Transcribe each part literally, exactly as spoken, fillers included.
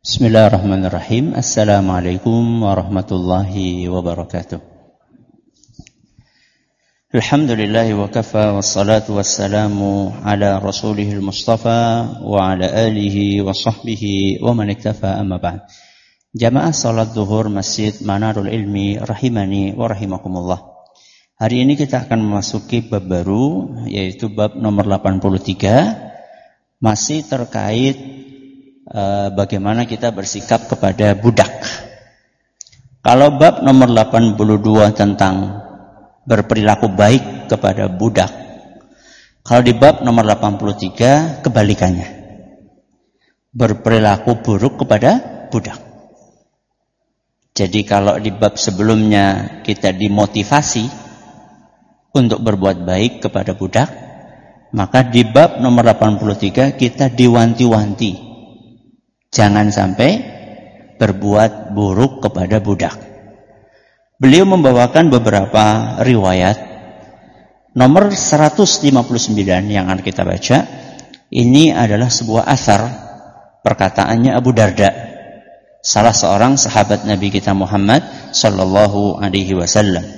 Bismillahirrahmanirrahim. Assalamualaikum warahmatullahi wabarakatuh. Alhamdulillahi wa kafa wassalatu wassalamu ala rasulihil mustafa wa ala alihi wa sahbihi wa man iktafa amma ba'd. Jamaah salat zuhur Masjid Manarul Ilmi rahimani wa rahimakumullah. Hari ini kita akan memasuki bab baru, yaitu bab nomor delapan puluh tiga, masih terkait Uh, bagaimana kita bersikap kepada budak. Kalau bab nomor delapan puluh dua tentang berperilaku baik kepada budak, kalau di bab nomor delapan puluh tiga kebalikannya, berperilaku buruk kepada budak. Jadi kalau di bab sebelumnya kita dimotivasi untuk berbuat baik kepada budak, maka di bab nomor delapan puluh tiga kita diwanti-wanti jangan sampai berbuat buruk kepada budak. Beliau membawakan beberapa riwayat. Nomor seratus lima puluh sembilan yang akan kita baca, ini adalah sebuah athar, perkataannya Abu Darda, salah seorang sahabat Nabi kita Muhammad sallallahu alaihi wasallam.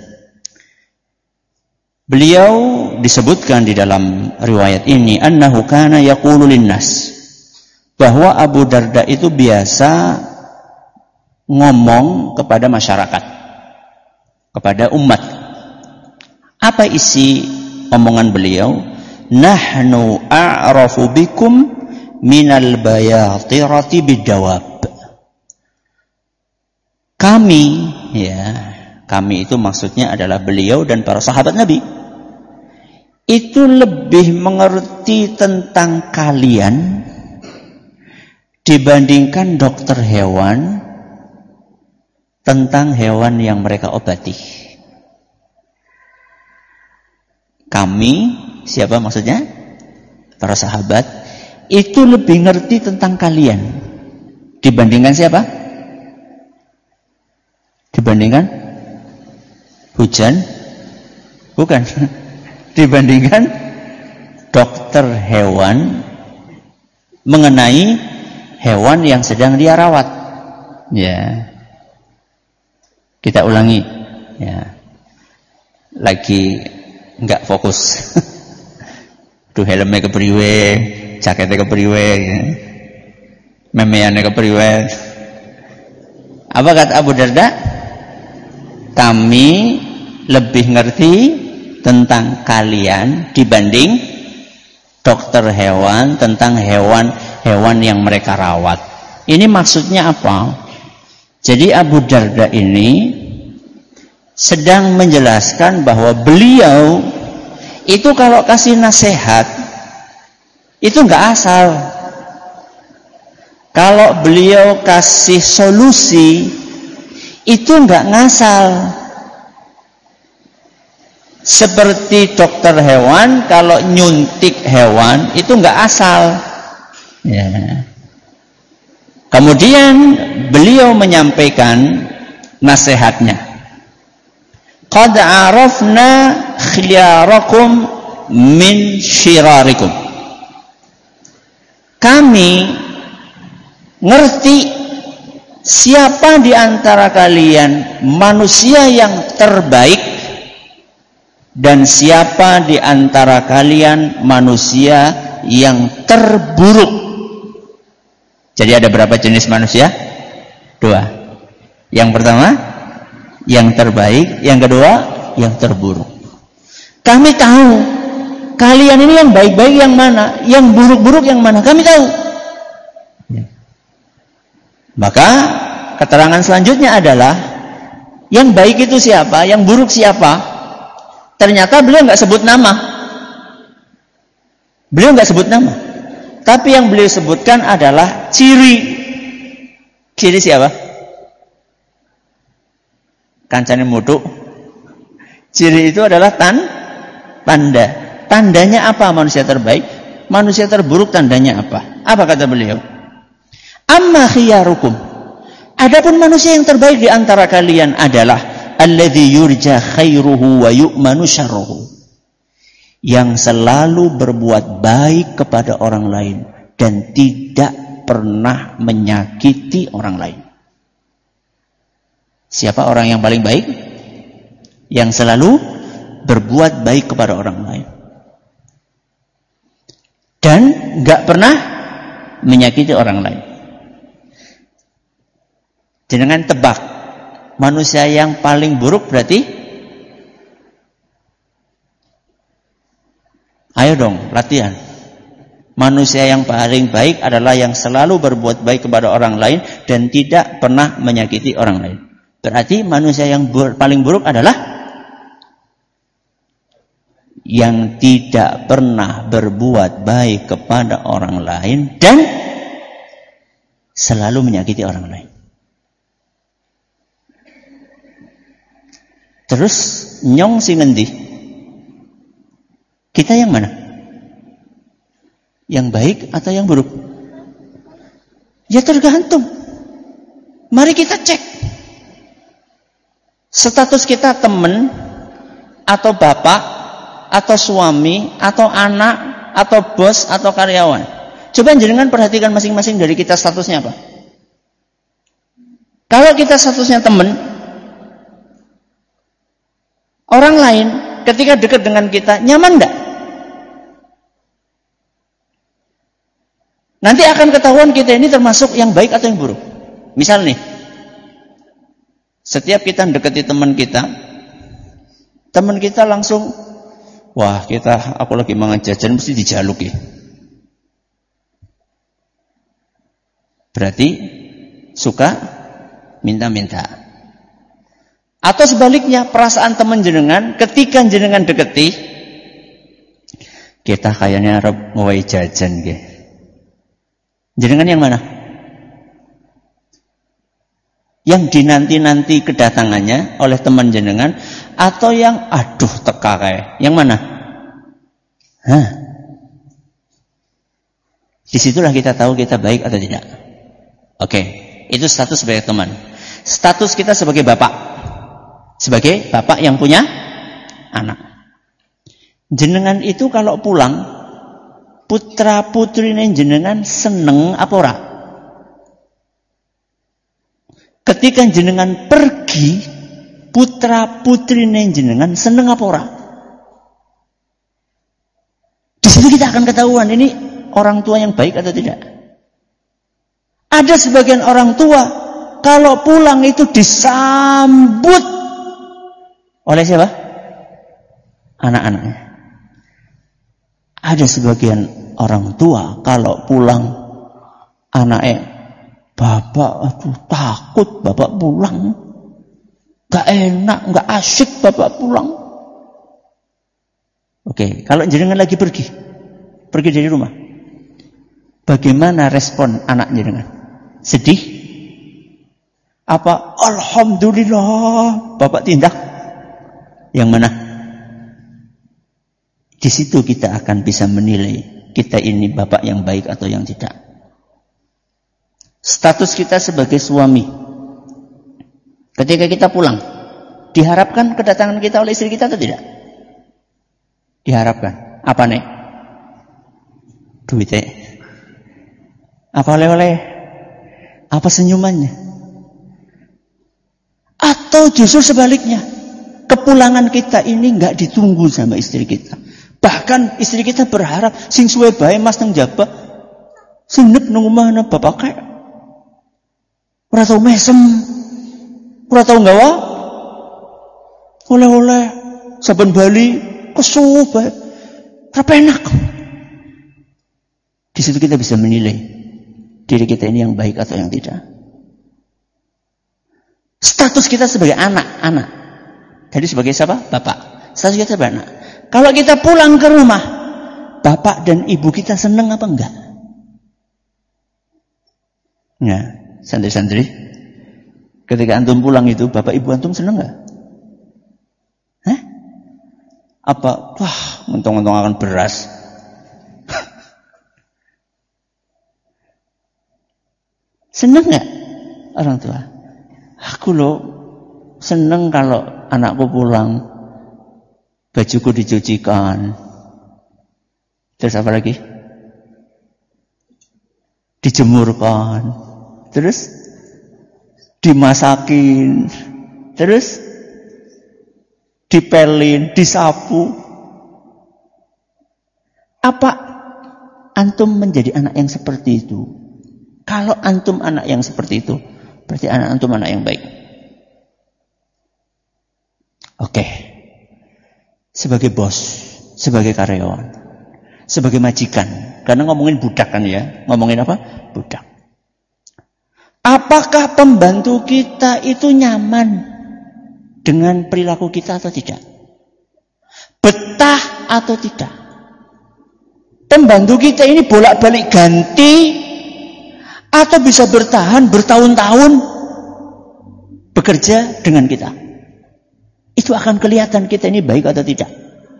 Beliau disebutkan di dalam riwayat ini, annahu kana yaqulu linnas, bahwa Abu Darda itu biasa ngomong kepada masyarakat, kepada umat. Apa isi omongan beliau? Nahnu a'rafu bikum minal bayatirati bidawab. Kami, ya, kami itu maksudnya adalah beliau dan para sahabat Nabi, itu lebih mengerti tentang kalian dibandingkan dokter hewan tentang hewan yang mereka obati. Kami, siapa maksudnya? Para sahabat, itu lebih ngerti tentang kalian dibandingkan siapa? Dibandingkan hujan? Bukan. Dibandingkan dokter hewan mengenai hewan yang sedang dia rawat. Ya. Kita ulangi. Ya. Lagi enggak fokus. Tuh helmnya kepriwe, jaketnya kepriwe, ya. Memeannya kepriwe. Apa kata Abu Darda? Kami lebih ngerti tentang kalian dibanding dokter hewan tentang hewan hewan yang mereka rawat. Ini maksudnya apa? Jadi Abu Darda ini sedang menjelaskan bahwa beliau itu kalau kasih nasihat itu enggak asal. Kalau beliau kasih solusi itu enggak ngasal. Seperti dokter hewan kalau nyuntik hewan itu enggak asal. Ya. Kemudian beliau menyampaikan nasihatnya. Qad arafna khiyarakum min shirarikum. Kami ngerti siapa di antara kalian manusia yang terbaik dan siapa di antara kalian manusia yang terburuk. Jadi ada berapa jenis manusia? Dua. Yang pertama, yang terbaik. Yang kedua, yang terburuk. Kami tahu kalian ini yang baik-baik yang mana, yang buruk-buruk yang mana. Kami tahu. Maka keterangan selanjutnya adalah yang baik itu siapa, yang buruk siapa. Ternyata beliau nggak sebut nama. Beliau nggak sebut nama. Tapi yang beliau sebutkan adalah ciri. Ciri siapa? Kancane mutu. Ciri itu adalah tan, tanda. Tandanya apa manusia terbaik? Manusia terburuk tandanya apa? Apa kata beliau? Amma khiyarukum. Adapun manusia yang terbaik di antara kalian adalah alladzi yurja khairuhu wa yu'manu syarruhu. Yang selalu berbuat baik kepada orang lain dan tidak pernah menyakiti orang lain. Siapa orang yang paling baik? Yang selalu berbuat baik kepada orang lain. Dan gak pernah menyakiti orang lain. Jangan tebak. Manusia yang paling buruk berarti? Ayo dong, latihan. Manusia yang paling baik adalah yang selalu berbuat baik kepada orang lain dan tidak pernah menyakiti orang lain. Berarti manusia yang bur- paling buruk adalah yang tidak pernah berbuat baik kepada orang lain dan selalu menyakiti orang lain. Terus nyong si ngendi? Kita yang mana? Yang baik atau yang buruk? Ya tergantung. Mari kita cek. Status kita teman atau bapak atau suami atau anak atau bos atau karyawan. Coba jenengan perhatikan masing-masing dari kita statusnya apa. Kalau kita statusnya teman, orang lain ketika dekat dengan kita nyaman enggak? Nanti akan ketahuan kita ini termasuk yang baik atau yang buruk. Misal nih, setiap kita dekati teman kita, teman kita langsung, wah kita, aku lagi mangan jajan mesti dijaluk ya. Berarti suka minta-minta. Atau sebaliknya, perasaan teman jenengan ketika jenengan deketi, kita kayaknya arep ngawai jajan ge. Jenengan yang mana? Yang dinanti-nanti kedatangannya oleh teman jenengan atau yang aduh teka kayak. Yang mana? Hah? Disitulah kita tahu kita baik atau tidak. Oke, itu status sebagai teman. Status kita sebagai bapak. Sebagai bapak yang punya anak. Jenengan itu kalau pulang, putra putrine jenengan seneng apa ora? Ketika jenengan pergi, putra putrine jenengan seneng apa ora? Di situ kita akan ketahuan ini orang tua yang baik atau tidak. Ada sebagian orang tua kalau pulang itu disambut oleh siapa? Anak-anaknya. Ada sebagian orang tua kalau pulang anaknya, bapak aduh takut bapak pulang, gak enak, gak asyik bapak pulang. Oke, kalau jenengan lagi pergi, pergi dari rumah, bagaimana respon anak jenengan? Sedih? Apa alhamdulillah bapak tindak? Yang mana? Di situ kita akan bisa menilai kita ini bapak yang baik atau yang tidak. Status kita sebagai suami. Ketika kita pulang, diharapkan kedatangan kita oleh istri kita atau tidak? Diharapkan. Apa nih? Duitnya. Apa oleh-oleh? Apa senyumannya? Atau justru sebaliknya, kepulangan kita ini nggak ditunggu sama istri kita. Bahkan istri kita berharap sing suwe bae mas nang jaba sinep nang omah bapak kae. Ora tau mesem. Ora tau nggawa oleh-oleh saben bali kesuw bae. Ora penak. Di situ kita bisa menilai diri kita ini yang baik atau yang tidak. Status kita sebagai anak-anak. Jadi sebagai siapa? Bapak. Status kita sebagai anak. Kalau kita pulang ke rumah, bapak dan ibu kita senang apa enggak? Ya, santri-santri, ketika antum pulang itu, bapak ibu antum senang enggak? Hah? Apa, wah, untung-untung akan beras. Senang enggak orang tua? Aku loh senang kalau anakku pulang. Bajuku dicucikan. Terus apa lagi? dijemurkan, terus dimasakin, terus dipelin, disapu. Apa antum menjadi anak yang seperti itu? Kalau antum anak yang seperti itu, berarti anak antum anak yang baik. Oke. Sebagai bos, sebagai karyawan, sebagai majikan. Karena ngomongin budak kan ya. Ngomongin apa? Budak. Apakah pembantu kita itu nyaman dengan perilaku kita atau tidak? Betah atau tidak? Pembantu kita ini bolak-balik ganti atau bisa bertahan bertahun-tahun bekerja dengan kita? Itu akan kelihatan kita ini baik atau tidak.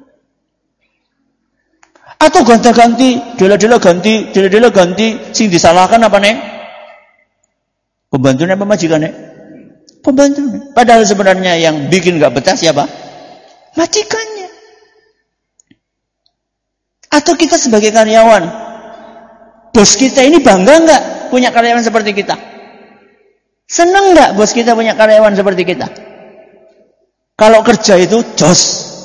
Atau ganti-ganti, dela-dela ganti, dela-dela ganti, sing disalahkan apa nih? Pembantunya apa majikannya? Pembantunya. Padahal sebenarnya yang bikin gak betah siapa? Majikannya. Atau kita sebagai karyawan, bos kita ini bangga gak punya karyawan seperti kita? Seneng gak bos kita punya karyawan seperti kita? Kalau kerja itu jos.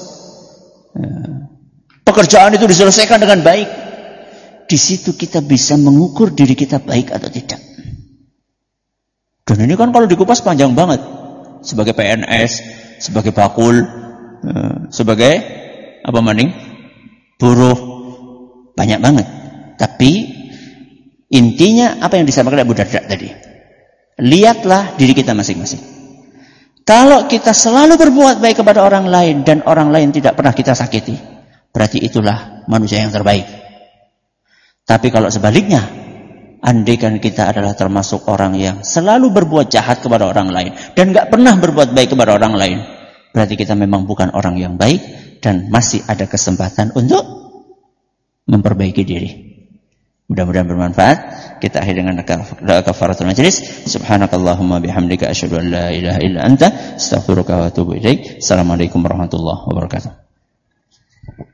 Pekerjaan itu diselesaikan dengan baik. Di situ kita bisa mengukur diri kita baik atau tidak. Dan ini kan kalau dikupas panjang banget. Sebagai P N S, sebagai bakul, sebagai apa maning? Buruh. Banyak banget. Tapi intinya apa yang disampaikan Abu Darda tadi. Lihatlah diri kita masing-masing. Kalau kita selalu berbuat baik kepada orang lain dan orang lain tidak pernah kita sakiti, berarti itulah manusia yang terbaik. Tapi kalau sebaliknya, andaikan kita adalah termasuk orang yang selalu berbuat jahat kepada orang lain dan gak pernah berbuat baik kepada orang lain, berarti kita memang bukan orang yang baik dan masih ada kesempatan untuk memperbaiki diri. Mudah-mudahan bermanfaat. Kita akhiri dengan doa kafaratul majlis. Subhanakallahumma bihamdika asyhadu an la ilaha illa anta astaghfiruka wa atubu ilaik. Assalamualaikum warahmatullahi wabarakatuh.